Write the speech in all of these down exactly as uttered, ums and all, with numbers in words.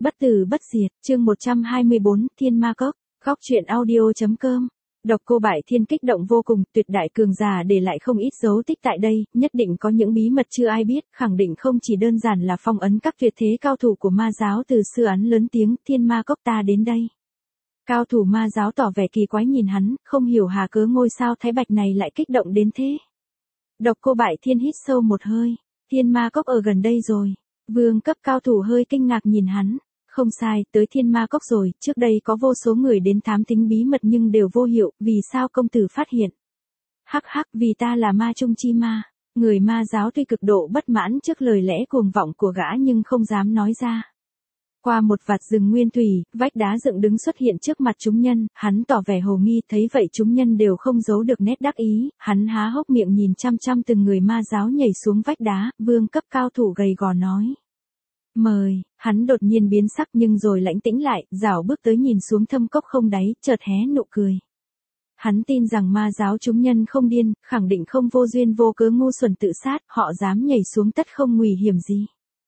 Bất tử bất diệt, chương một trăm hai mươi bốn, Thiên Ma Cốc, góc truyện audio.com. Độc Cô Bại Thiên kích động vô cùng, tuyệt đại cường giả để lại không ít dấu tích tại đây, nhất định có những bí mật chưa ai biết, khẳng định không chỉ đơn giản là phong ấn các tuyệt thế cao thủ của ma giáo. Từ sư án lớn tiếng, Thiên Ma Cốc ta đến đây. Cao thủ ma giáo tỏ vẻ kỳ quái nhìn hắn, không hiểu hà cớ ngôi sao thái bạch này lại kích động đến thế. Độc Cô Bại Thiên hít sâu một hơi, Thiên Ma Cốc ở gần đây rồi. Vương cấp cao thủ hơi kinh ngạc nhìn hắn. Không sai, tới Thiên Ma Cốc rồi, trước đây có vô số người đến thám tính bí mật nhưng đều vô hiệu, vì sao công tử phát hiện? Hắc hắc, vì ta là ma trung chi ma. Người ma giáo tuy cực độ bất mãn trước lời lẽ cuồng vọng của gã nhưng không dám nói ra. Qua một vạt rừng nguyên thủy, vách đá dựng đứng xuất hiện trước mặt chúng nhân, hắn tỏ vẻ hồ nghi, thấy vậy chúng nhân đều không giấu được nét đắc ý, hắn há hốc miệng nhìn chăm chăm từng người ma giáo nhảy xuống vách đá, vương cấp cao thủ gầy gò nói. Mời, hắn đột nhiên biến sắc nhưng rồi lãnh tĩnh lại, rảo bước tới nhìn xuống thâm cốc không đáy, chợt hé nụ cười. Hắn tin rằng ma giáo chúng nhân không điên, khẳng định không vô duyên vô cớ ngu xuẩn tự sát, họ dám nhảy xuống tất không nguy hiểm gì.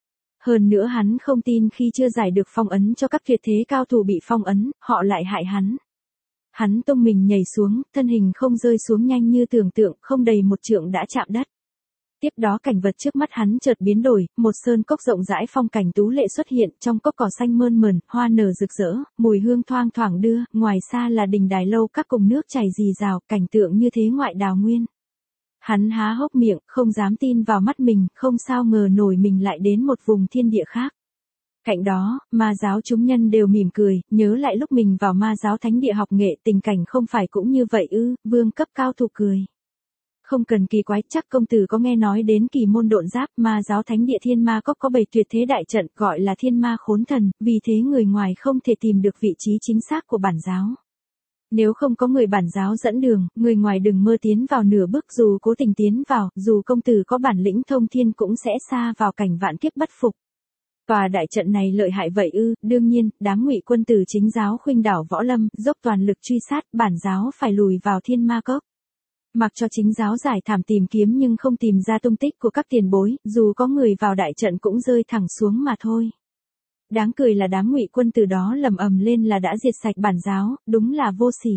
Hơn nữa hắn không tin khi chưa giải được phong ấn cho các tuyệt thế cao thủ bị phong ấn, họ lại hại hắn. Hắn tung mình nhảy xuống, thân hình không rơi xuống nhanh như tưởng tượng, không đầy một trượng đã chạm đất. Tiếp đó cảnh vật trước mắt hắn chợt biến đổi, một sơn cốc rộng rãi phong cảnh tú lệ xuất hiện, trong cốc cỏ xanh mơn mởn, hoa nở rực rỡ, mùi hương thoang thoảng đưa, ngoài xa là đình đài lâu các cùng nước chảy rì rào, cảnh tượng như thế ngoại đào nguyên. Hắn há hốc miệng, không dám tin vào mắt mình, không sao ngờ nổi mình lại đến một vùng thiên địa khác. Cạnh đó, ma giáo chúng nhân đều mỉm cười, nhớ lại lúc mình vào ma giáo thánh địa học nghệ, tình cảnh không phải cũng như vậy ư? Vương cấp cao thủ cười. Không cần kỳ quái, chắc công tử có nghe nói đến kỳ môn độn giáp, ma giáo thánh địa Thiên Ma Cốc có bảy tuyệt thế đại trận, gọi là Thiên Ma Khốn Thần, vì thế người ngoài không thể tìm được vị trí chính xác của bản giáo. Nếu không có người bản giáo dẫn đường, người ngoài đừng mơ tiến vào nửa bước, dù cố tình tiến vào, dù công tử có bản lĩnh thông thiên cũng sẽ sa vào cảnh vạn kiếp bất phục. Tòa đại trận này lợi hại vậy ư? Đương nhiên, đám ngụy quân tử chính giáo khuynh đảo võ lâm, dốc toàn lực truy sát, bản giáo phải lùi vào Thiên Ma Cốc. Mặc cho chính giáo giải thảm tìm kiếm nhưng không tìm ra tung tích của các tiền bối, dù có người vào đại trận cũng rơi thẳng xuống mà thôi. Đáng cười là đám ngụy quân từ đó lầm ầm lên là đã diệt sạch bản giáo, đúng là vô sỉ.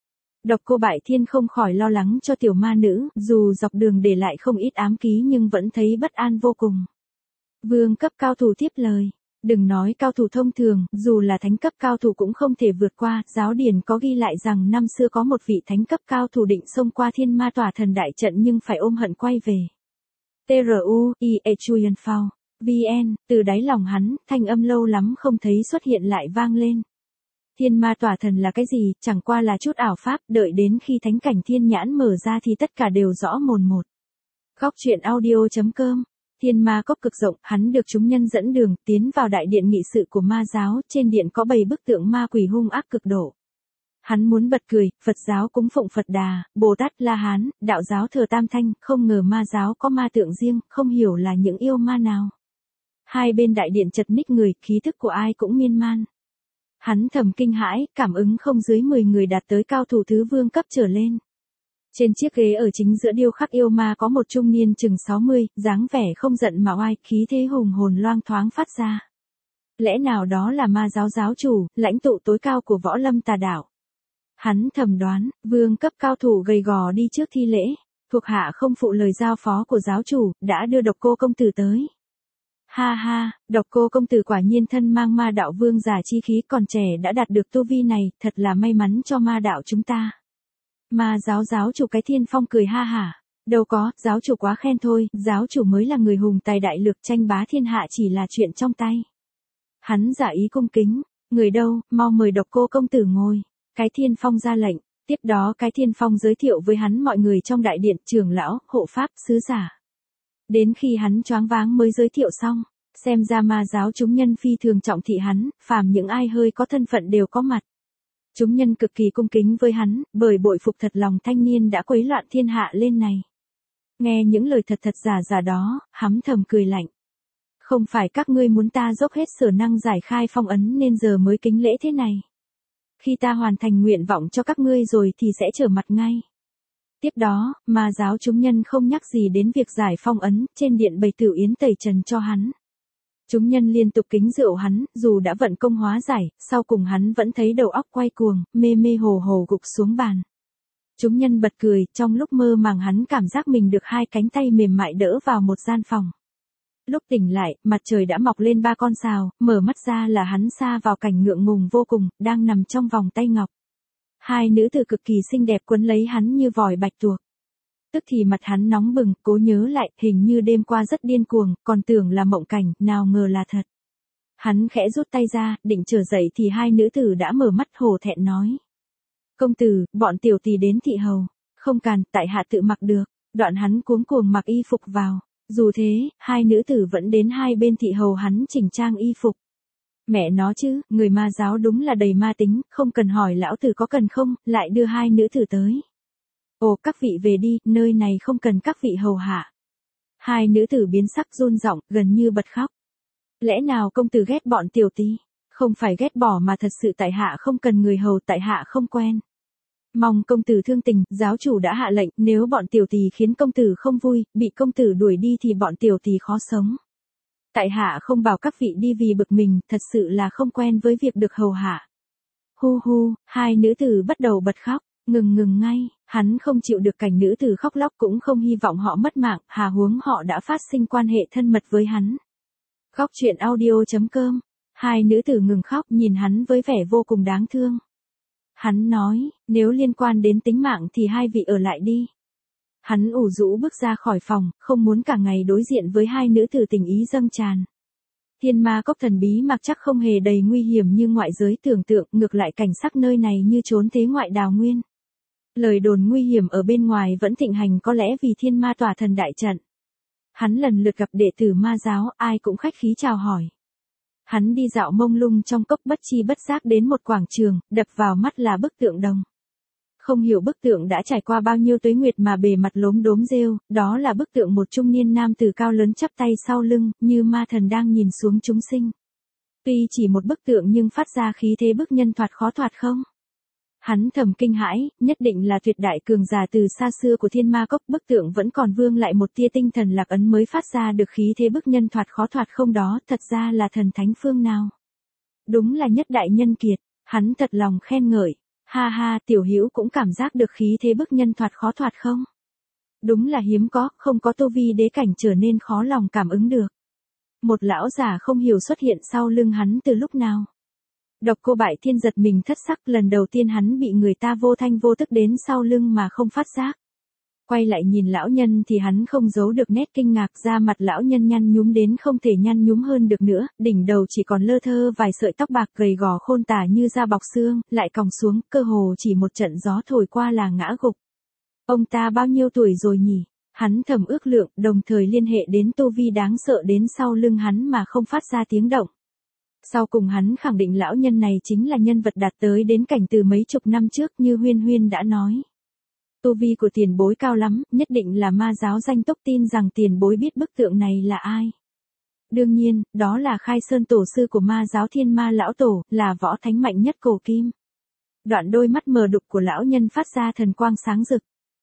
Độc Cô Bại Thiên không khỏi lo lắng cho tiểu ma nữ, dù dọc đường để lại không ít ám ký nhưng vẫn thấy bất an vô cùng. Vương cấp cao thủ tiếp lời. Đừng nói cao thủ thông thường, dù là thánh cấp cao thủ cũng không thể vượt qua, giáo điển có ghi lại rằng năm xưa có một vị thánh cấp cao thủ định xông qua Thiên Ma Tỏa Thần đại trận nhưng phải ôm hận quay về. tê rờ u i e Chuyen Phao, vn, từ đáy lòng hắn, thanh âm lâu lắm không thấy xuất hiện lại vang lên. Thiên Ma Tỏa Thần là cái gì, chẳng qua là chút ảo pháp, đợi đến khi thánh cảnh thiên nhãn mở ra thì tất cả đều rõ mồn một. Góc truyện audio.com. Thiên Ma Cốc cực rộng, hắn được chúng nhân dẫn đường, tiến vào đại điện nghị sự của ma giáo, trên điện có bảy bức tượng ma quỷ hung ác cực độ. Hắn muốn bật cười, Phật giáo cúng phụng Phật Đà, Bồ Tát La Hán, đạo giáo thờ Tam Thanh, không ngờ ma giáo có ma tượng riêng, không hiểu là những yêu ma nào. Hai bên đại điện chật ních người, khí thức của ai cũng miên man. Hắn thầm kinh hãi, cảm ứng không dưới mười người đạt tới cao thủ thứ vương cấp trở lên. Trên chiếc ghế ở chính giữa điêu khắc yêu ma có một trung niên chừng sáu mươi, dáng vẻ không giận mà oai, khí thế hùng hồn loang thoáng phát ra. Lẽ nào đó là ma giáo giáo chủ, lãnh tụ tối cao của võ lâm tà đạo. Hắn thầm đoán, vương cấp cao thủ gầy gò đi trước thi lễ, thuộc hạ không phụ lời giao phó của giáo chủ, đã đưa Độc Cô công tử tới. Ha ha, Độc Cô công tử quả nhiên thân mang ma đạo vương giả chi khí, còn trẻ đã đạt được tu vi này, thật là may mắn cho ma đạo chúng ta. Ma giáo giáo chủ cái Thiên Phong cười ha hả. Đâu có, giáo chủ quá khen thôi, giáo chủ mới là người hùng tài đại lược, tranh bá thiên hạ chỉ là chuyện trong tay. Hắn giả ý cung kính, người đâu, mau mời Độc Cô công tử ngồi. Cái Thiên Phong ra lệnh, tiếp đó cái Thiên Phong giới thiệu với hắn mọi người trong đại điện, trưởng lão, hộ pháp, sứ giả. Đến khi hắn choáng váng mới giới thiệu xong, xem ra ma giáo chúng nhân phi thường trọng thị hắn, phàm những ai hơi có thân phận đều có mặt. Chúng nhân cực kỳ cung kính với hắn, bởi bội phục thật lòng thanh niên đã quấy loạn thiên hạ lên này. Nghe những lời thật thật giả giả đó, hắn thầm cười lạnh. Không phải các ngươi muốn ta dốc hết sở năng giải khai phong ấn nên giờ mới kính lễ thế này. Khi ta hoàn thành nguyện vọng cho các ngươi rồi thì sẽ trở mặt ngay. Tiếp đó, ma giáo chúng nhân không nhắc gì đến việc giải phong ấn, trên điện bày tửu yến tẩy trần cho hắn. Chúng nhân liên tục kính rượu hắn, dù đã vận công hóa giải, sau cùng hắn vẫn thấy đầu óc quay cuồng, mê mê hồ hồ gục xuống bàn. Chúng nhân bật cười, trong lúc mơ màng hắn cảm giác mình được hai cánh tay mềm mại đỡ vào một gian phòng. Lúc tỉnh lại, mặt trời đã mọc lên ba con sào, mở mắt ra là hắn sa vào cảnh ngượng ngùng vô cùng, đang nằm trong vòng tay ngọc. Hai nữ tử cực kỳ xinh đẹp quấn lấy hắn như vòi bạch tuộc. Tức thì mặt hắn nóng bừng, cố nhớ lại, hình như đêm qua rất điên cuồng, còn tưởng là mộng cảnh, nào ngờ là thật. Hắn khẽ rút tay ra, định trở dậy thì hai nữ tử đã mở mắt hổ thẹn nói. Công tử, bọn tiểu tỳ đến thị hầu. Không càn, tại hạ tự mặc được. Đoạn hắn cuống cuồng mặc y phục vào. Dù thế, hai nữ tử vẫn đến hai bên thị hầu hắn chỉnh trang y phục. Mẹ nó chứ, người ma giáo đúng là đầy ma tính, không cần hỏi lão tử có cần không, lại đưa hai nữ tử tới. Ồ, các vị về đi, nơi này không cần các vị hầu hạ. Hai nữ tử biến sắc run giọng, gần như bật khóc. Lẽ nào công tử ghét bọn tiểu tí? Không phải ghét bỏ mà thật sự tại hạ không cần người hầu, tại hạ không quen. Mong công tử thương tình, giáo chủ đã hạ lệnh, nếu bọn tiểu tỳ khiến công tử không vui, bị công tử đuổi đi thì bọn tiểu tỳ khó sống. Tại hạ không bảo các vị đi vì bực mình, thật sự là không quen với việc được hầu hạ. Hu hu, hai nữ tử bắt đầu bật khóc, ngừng ngừng ngay, hắn không chịu được cảnh nữ tử khóc lóc, cũng không hy vọng họ mất mạng, hà huống họ đã phát sinh quan hệ thân mật với hắn. Góc truyện audio chấm com. Hai nữ tử ngừng khóc nhìn hắn với vẻ vô cùng đáng thương. Hắn nói, nếu liên quan đến tính mạng thì hai vị ở lại đi. Hắn ủ rũ bước ra khỏi phòng, không muốn cả ngày đối diện với hai nữ tử tình ý dâng tràn. Thiên ma cốc thần bí mặc chắc không hề đầy nguy hiểm như ngoại giới tưởng tượng, ngược lại cảnh sắc nơi này như trốn thế ngoại đào nguyên. Lời đồn nguy hiểm ở bên ngoài vẫn thịnh hành, có lẽ vì thiên ma tỏa thần đại trận. Hắn lần lượt gặp đệ tử ma giáo, ai cũng khách khí chào hỏi. Hắn đi dạo mông lung trong cốc, bất chi bất giác đến một quảng trường, đập vào mắt là bức tượng đồng. Không hiểu bức tượng đã trải qua bao nhiêu tuế nguyệt mà bề mặt lốm đốm rêu, đó là bức tượng một trung niên nam tử cao lớn chắp tay sau lưng, như ma thần đang nhìn xuống chúng sinh. Tuy chỉ một bức tượng nhưng phát ra khí thế bức nhân thoạt khó thoạt không? Hắn thầm kinh hãi, nhất định là tuyệt đại cường giả từ xa xưa của thiên ma cốc, bức tượng vẫn còn vương lại một tia tinh thần lạc ấn mới phát ra được khí thế bức nhân thoạt khó thoạt không, đó thật ra là thần thánh phương nào. Đúng là nhất đại nhân kiệt, hắn thật lòng khen ngợi, ha ha, tiểu hữu cũng cảm giác được khí thế bức nhân thoạt khó thoạt không? Đúng là hiếm có, không có tu vi đế cảnh trở nên khó lòng cảm ứng được. Một lão già không hiểu xuất hiện sau lưng hắn từ lúc nào. Độc Cô Bại Thiên giật mình thất sắc, lần đầu tiên hắn bị người ta vô thanh vô tức đến sau lưng mà không phát giác. Quay lại nhìn lão nhân thì hắn không giấu được nét kinh ngạc, da mặt lão nhân nhăn nhúm đến không thể nhăn nhúm hơn được nữa, đỉnh đầu chỉ còn lơ thơ vài sợi tóc bạc gầy gò khôn tả như da bọc xương, lại còng xuống, cơ hồ chỉ một trận gió thổi qua là ngã gục. Ông ta bao nhiêu tuổi rồi nhỉ? Hắn thầm ước lượng, đồng thời liên hệ đến tu vi đáng sợ đến sau lưng hắn mà không phát ra tiếng động. Sau cùng hắn khẳng định lão nhân này chính là nhân vật đạt tới đến cảnh từ mấy chục năm trước như Huyên Huyên đã nói. Tu vi của tiền bối cao lắm, nhất định là ma giáo danh túc, tin rằng tiền bối biết bức tượng này là ai. Đương nhiên, đó là Khai Sơn tổ sư của ma giáo Thiên Ma lão tổ, là võ thánh mạnh nhất cổ kim. Đoạn đôi mắt mờ đục của lão nhân phát ra thần quang sáng rực.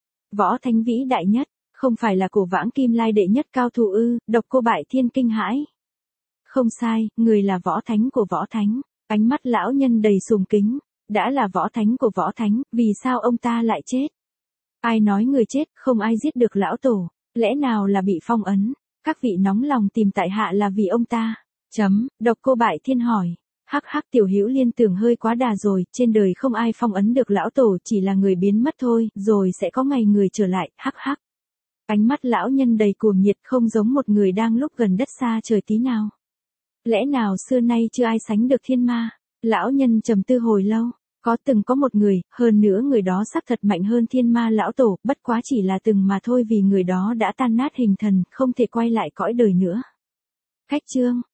Võ thánh vĩ đại nhất, không phải là cổ vãng kim lai đệ nhất cao thủ ư? Độc Cô Bại Thiên kinh hãi. Không sai, người là võ thánh của võ thánh. Ánh mắt lão nhân đầy sùng kính. Đã là võ thánh của võ thánh, vì sao ông ta lại chết? Ai nói người chết, không ai giết được lão tổ. Lẽ nào là bị phong ấn? Các vị nóng lòng tìm tại hạ là vì ông ta. Chấm, Độc Cô Bại Thiên hỏi. Hắc hắc, tiểu hữu liên tưởng hơi quá đà rồi, trên đời không ai phong ấn được lão tổ, chỉ là người biến mất thôi, rồi sẽ có ngày người trở lại, hắc hắc. Ánh mắt lão nhân đầy cuồng nhiệt, không giống một người đang lúc gần đất xa trời tí nào. Lẽ nào xưa nay chưa ai sánh được thiên ma? Lão nhân trầm tư hồi lâu, có từng có một người, hơn nữa người đó xác thật mạnh hơn thiên ma lão tổ, bất quá chỉ là từng mà thôi, vì người đó đã tan nát hình thần, không thể quay lại cõi đời nữa. Khách chương